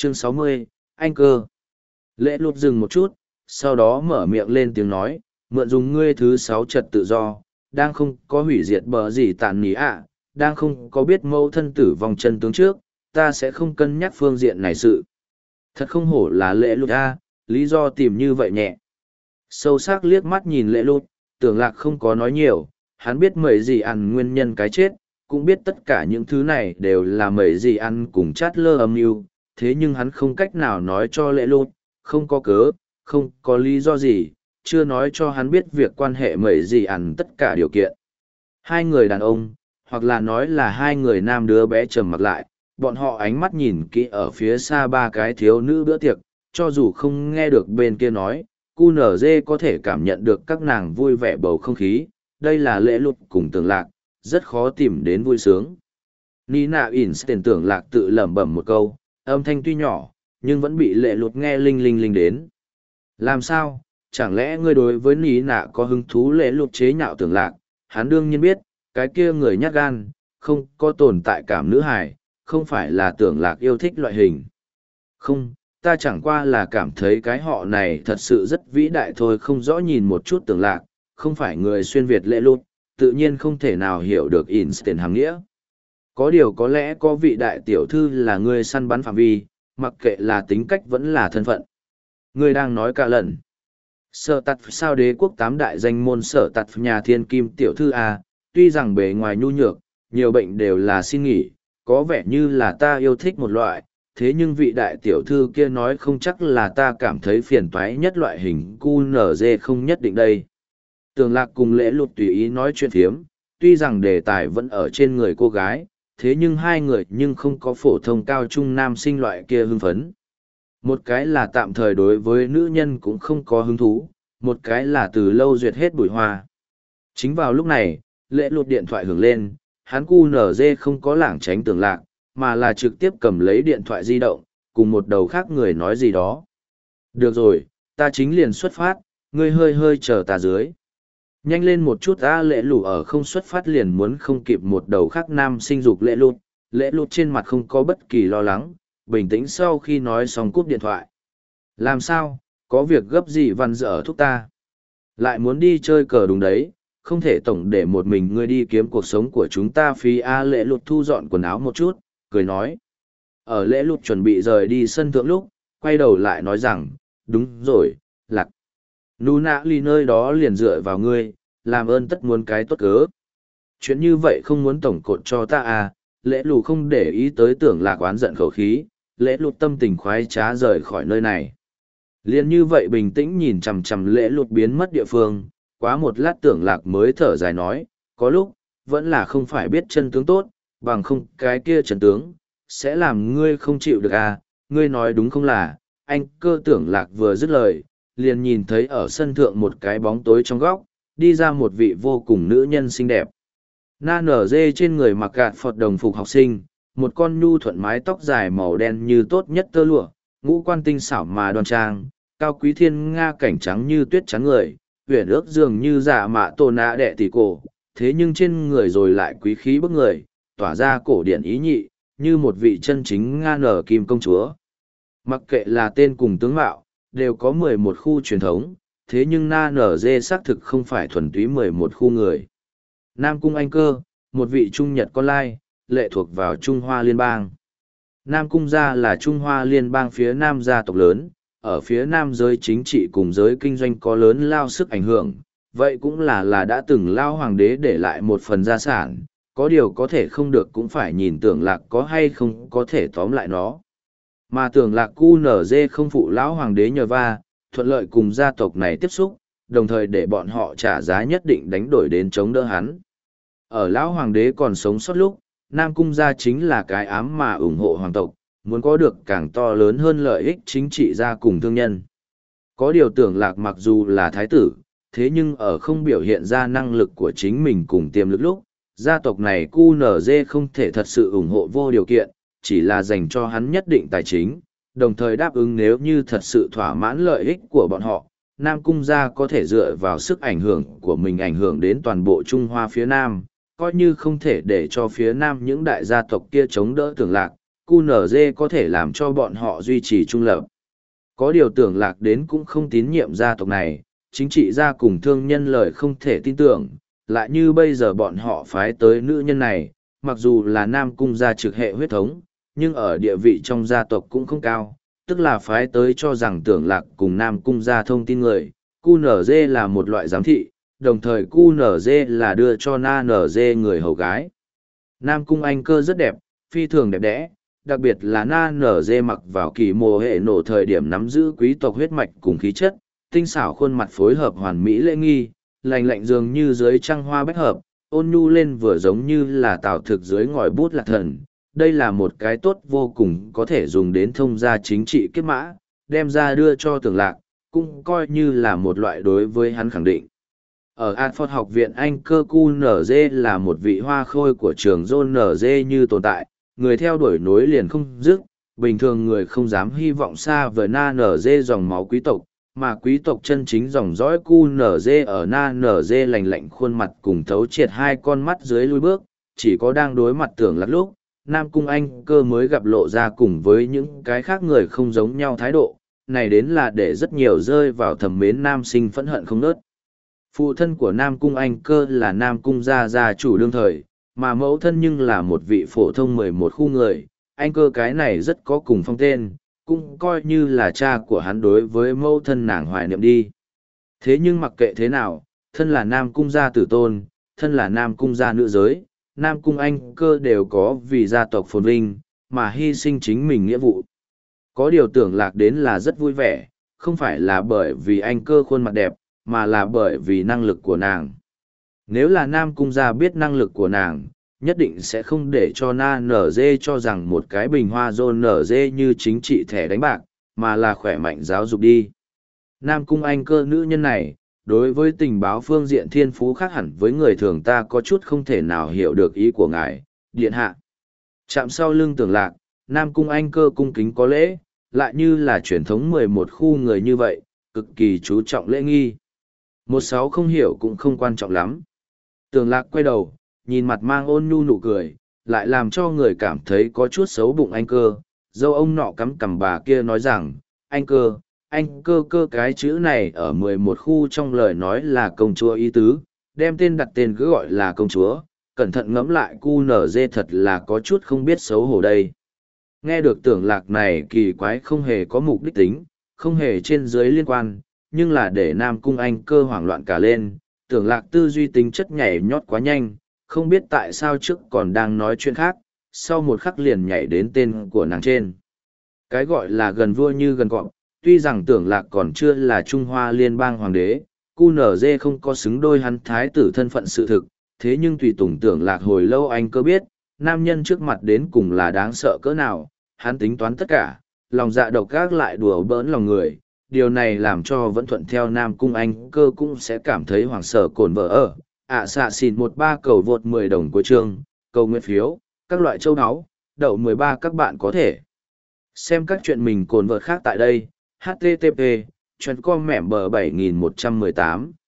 Chương 60, Anh cơ. Lễ lụt dừng một chút, sau đó mở miệng lên tiếng nói, mượn dùng ngươi thứ 6 trật tự do, đang không có hủy diệt bờ gì tàn ní ạ, đang không có biết mâu thân tử vong chân tướng trước, ta sẽ không cân nhắc phương diện này sự. Thật không hổ là lễ lụt a, lý do tìm như vậy nhẹ. Sâu sắc liếc mắt nhìn lễ lụt, tưởng lạc không có nói nhiều, hắn biết mấy gì ăn nguyên nhân cái chết, cũng biết tất cả những thứ này đều là mấy gì ăn cùng chát lơ âm mưu, thế nhưng hắn không cách nào nói cho lễ lụt, không có cớ, không có lý do gì, chưa nói cho hắn biết việc quan hệ mấy gì ăn tất cả điều kiện. Hai người đàn ông, hoặc là nói là hai người nam đứa bé trầm mặc lại, bọn họ ánh mắt nhìn kỹ ở phía xa ba cái thiếu nữ bữa tiệc, cho dù không nghe được bên kia nói, QNZ có thể cảm nhận được các nàng vui vẻ bầu không khí, đây là lễ lụt cùng tưởng lạc, rất khó tìm đến vui sướng. Nina Einstein tưởng lạc tự lẩm bẩm một câu, âm thanh tuy nhỏ, nhưng vẫn bị lễ lụt nghe linh linh linh đến. Làm sao, chẳng lẽ ngươi đối với Nina có hứng thú? Lễ lụt chế nhạo tưởng lạc, hắn đương nhiên biết, cái kia người nhát gan, không có tồn tại cảm nữ hài, không phải là tưởng lạc yêu thích loại hình. Không, ta chẳng qua là cảm thấy cái họ này thật sự rất vĩ đại thôi, không rõ nhìn một chút tưởng lạc, không phải người xuyên Việt lễ lụt, tự nhiên không thể nào hiểu được Einstein hàm nghĩa. Có điều có lẽ có vị đại tiểu thư là người săn bắn phạm vi, mặc kệ là tính cách vẫn là thân phận. Người đang nói cả lần. Sở tạt sao đế quốc 8 đại danh môn sở tạt nhà thiên kim tiểu thư A, tuy rằng bề ngoài nhu nhược, nhiều bệnh đều là xin nghỉ, có vẻ như là ta yêu thích một loại, thế nhưng vị đại tiểu thư kia nói không chắc là ta cảm thấy phiền toái nhất loại hình QNZ không nhất định đây. Tường lạc cùng lễ lụt tùy ý nói chuyện thiếm, tuy rằng đề tài vẫn ở trên người cô gái, thế nhưng hai người nhưng không có phổ thông cao trung nam sinh loại kia hưng phấn. Một cái là tạm thời đối với nữ nhân cũng không có hứng thú, một cái là từ lâu duyệt hết bụi hoa. Chính vào lúc này, lễ lụt điện thoại hưởng lên, hắn QNZ không có lảng tránh tưởng lạc, mà là trực tiếp cầm lấy điện thoại di động, cùng một đầu khác người nói gì đó. Được rồi, ta chính liền xuất phát, ngươi hơi hơi chờ ta dưới. Nhanh lên một chút, ta lễ lụt ở không xuất phát liền muốn không kịp một đầu khác nam sinh dục lễ lụt trên mặt không có bất kỳ lo lắng, bình tĩnh sau khi nói xong cúp điện thoại. Làm sao, có việc gấp gì văn dở thúc ta? Lại muốn đi chơi cờ đúng đấy, không thể tổng để một mình ngươi đi kiếm cuộc sống của chúng ta phí. Lễ lụt thu dọn quần áo một chút, cười nói. Ở lễ lụt chuẩn bị rời đi sân thượng lúc, quay đầu lại nói rằng, đúng rồi, lạc. Nuna ly nơi đó liền dựa vào ngươi, làm ơn tất muốn cái tốt cớ. Chuyện như vậy không muốn tổng cột cho ta à, lễ lụt không để ý tới tưởng lạc oán giận khẩu khí, lễ lụt tâm tình khoái trá rời khỏi nơi này. Liên như vậy bình tĩnh nhìn chằm chằm lễ lụt biến mất địa phương, quá một lát tưởng lạc mới thở dài nói, có lúc, vẫn là không phải biết chân tướng tốt, bằng không cái kia chân tướng, sẽ làm ngươi không chịu được à, ngươi nói đúng không là, anh cơ tưởng lạc vừa dứt lời, liền nhìn thấy ở sân thượng một cái bóng tối trong góc, đi ra một vị vô cùng nữ nhân xinh đẹp. Na nở dê trên người mặc gạt phọt đồng phục học sinh, một con nhu thuận mái tóc dài màu đen như tốt nhất tơ lụa, ngũ quan tinh xảo mà đoan trang, cao quý thiên nga cảnh trắng như tuyết trắng người, huyền ước dường như giả mạ tổ nạ đệ tỷ cổ, thế nhưng trên người rồi lại quý khí bức người, tỏa ra cổ điển ý nhị, như một vị chân chính Nga nở kim công chúa. Mặc kệ là tên cùng tướng mạo, đều có 11 khu truyền thống, thế nhưng Na nở dê xác thực không phải thuần túy 11 khu người. Nam Cung Anh Cơ, một vị Trung Nhật con lai, lệ thuộc vào Trung Hoa Liên bang. Nam Cung gia là Trung Hoa Liên bang phía Nam gia tộc lớn, ở phía Nam giới chính trị cùng giới kinh doanh có lớn lao sức ảnh hưởng, vậy cũng là đã từng lao hoàng đế để lại một phần gia sản, có điều có thể không được cũng phải nhìn tưởng lạc có hay không có thể tóm lại nó. Mà tưởng lạc QNZ không phụ lão hoàng đế nhờ va, thuận lợi cùng gia tộc này tiếp xúc, đồng thời để bọn họ trả giá nhất định đánh đổi đến chống đỡ hắn. Ở lão hoàng đế còn sống sót lúc, Nam Cung gia chính là cái ám mà ủng hộ hoàng tộc, muốn có được càng to lớn hơn lợi ích chính trị gia cùng thương nhân. Có điều tưởng lạc mặc dù là thái tử, thế nhưng ở không biểu hiện ra năng lực của chính mình cùng tiềm lực lúc, gia tộc này QNZ không thể thật sự ủng hộ vô điều kiện, chỉ là dành cho hắn nhất định tài chính, đồng thời đáp ứng nếu như thật sự thỏa mãn lợi ích của bọn họ, Nam Cung gia có thể dựa vào sức ảnh hưởng của mình ảnh hưởng đến toàn bộ Trung Hoa phía Nam, coi như không thể để cho phía Nam những đại gia tộc kia chống đỡ tưởng lạc, QNZ có thể làm cho bọn họ duy trì trung lập. Có điều Tưởng Lạc đến cũng không tín nhiệm gia tộc này, chính trị gia cùng thương nhân lời không thể tin tưởng, lại như bây giờ bọn họ phái tới nữ nhân này, mặc dù là Nam Cung gia trực hệ huyết thống, nhưng ở địa vị trong gia tộc cũng không cao, tức là phái tới cho rằng Tưởng Lạc cùng Nam Cung gia thông tin người, QNZ là một loại giám thị, đồng thời QNZ là đưa cho NNZ người hầu gái. Nam Cung Anh Cơ rất đẹp, phi thường đẹp đẽ, đặc biệt là NNZ mặc vào kỳ mồ hệ nổ thời điểm nắm giữ quý tộc huyết mạch cùng khí chất, tinh xảo khuôn mặt phối hợp hoàn mỹ lễ nghi, lành lạnh dường như dưới trăng hoa bách hợp, ôn nhu lên vừa giống như là tào thực dưới ngòi bút lạc thần. Đây là một cái tốt vô cùng có thể dùng đến thông gia chính trị kết mã, đem ra đưa cho Tưởng Lạc, cũng coi như là một loại đối với hắn khẳng định. Ở Oxford học viện Anh Cơ QNZ là một vị hoa khôi của trường John NZ như tồn tại, người theo đuổi nối liền không dứt, bình thường người không dám hy vọng xa với NZ dòng máu quý tộc, mà quý tộc chân chính dòng dõi QNZ ở NZ lành lạnh khuôn mặt cùng thấu triệt hai con mắt dưới lui bước, chỉ có đang đối mặt Tưởng Lạc lúc, Nam Cung Anh Cơ mới gặp lộ ra cùng với những cái khác người không giống nhau thái độ, này đến là để rất nhiều rơi vào thầm mến nam sinh phẫn hận không nớt. Phụ thân của Nam Cung Anh Cơ là Nam Cung gia chủ đương thời, mà mẫu thân nhưng là một vị phổ thông 11 khu người, Anh Cơ cái này rất có cùng phong tên, cũng coi như là cha của hắn đối với mẫu thân nàng hoài niệm đi. Thế nhưng mặc kệ thế nào, thân là Nam Cung gia tử tôn, thân là Nam Cung gia nữ giới, Nam Cung Anh Cơ đều có vì gia tộc phồn vinh, mà hy sinh chính mình nghĩa vụ. Có điều Tưởng Lạc đến là rất vui vẻ, không phải là bởi vì Anh Cơ khuôn mặt đẹp, mà là bởi vì năng lực của nàng. Nếu là Nam Cung gia biết năng lực của nàng, nhất định sẽ không để cho Na Nở Dê cho rằng một cái bình hoa rôn nở dê như chính trị thẻ đánh bạc, mà là khỏe mạnh giáo dục đi. Nam Cung Anh Cơ nữ nhân này, đối với tình báo phương diện thiên phú khác hẳn với người thường ta có chút không thể nào hiểu được ý của ngài, điện hạ. Chạm sau lưng Tưởng Lạc, Nam Cung Anh Cơ cung kính có lễ, lại như là truyền thống 11 khu người như vậy, cực kỳ chú trọng lễ nghi. 16 không hiểu cũng không quan trọng lắm. Tưởng Lạc quay đầu, nhìn mặt mang ôn nhu nụ cười, lại làm cho người cảm thấy có chút xấu bụng Anh Cơ. Dâu ông nọ cắm cằm bà kia nói rằng, anh cơ cái chữ này ở 11 khu trong lời nói là công chúa ý tứ, đem tên đặt tên cứ gọi là công chúa, cẩn thận ngẫm lại QNZ thật là có chút không biết xấu hổ đây. Nghe được Tưởng Lạc này kỳ quái không hề có mục đích tính, không hề trên dưới liên quan, nhưng là để Nam Cung Anh Cơ hoảng loạn cả lên, Tưởng Lạc tư duy tính chất nhảy nhót quá nhanh, không biết tại sao trước còn đang nói chuyện khác, sau một khắc liền nhảy đến tên của nàng trên. Cái gọi là gần vua như gần cọp, tuy rằng Tưởng Lạc còn chưa là Trung Hoa Liên bang hoàng đế, QNZ không có xứng đôi hắn thái tử thân phận sự thực, thế nhưng tùy tùng Tưởng Lạc hồi lâu Anh Cơ biết, nam nhân trước mặt đến cùng là đáng sợ cỡ nào, hắn tính toán tất cả, lòng dạ độc ác lại đùa bỡn lòng người, điều này làm cho vẫn thuận theo Nam Cung Anh Cơ cũng sẽ cảm thấy hoảng sợ cồn vợ ở. Xạ xỉn 13 cầu vượt 10 đồng cuối chương, cầu nguyện phiếu, các loại châu áo, đậu 13 các bạn có thể xem các chuyện mình cồn vợt khác tại đây. http://com mẻm bờ 7118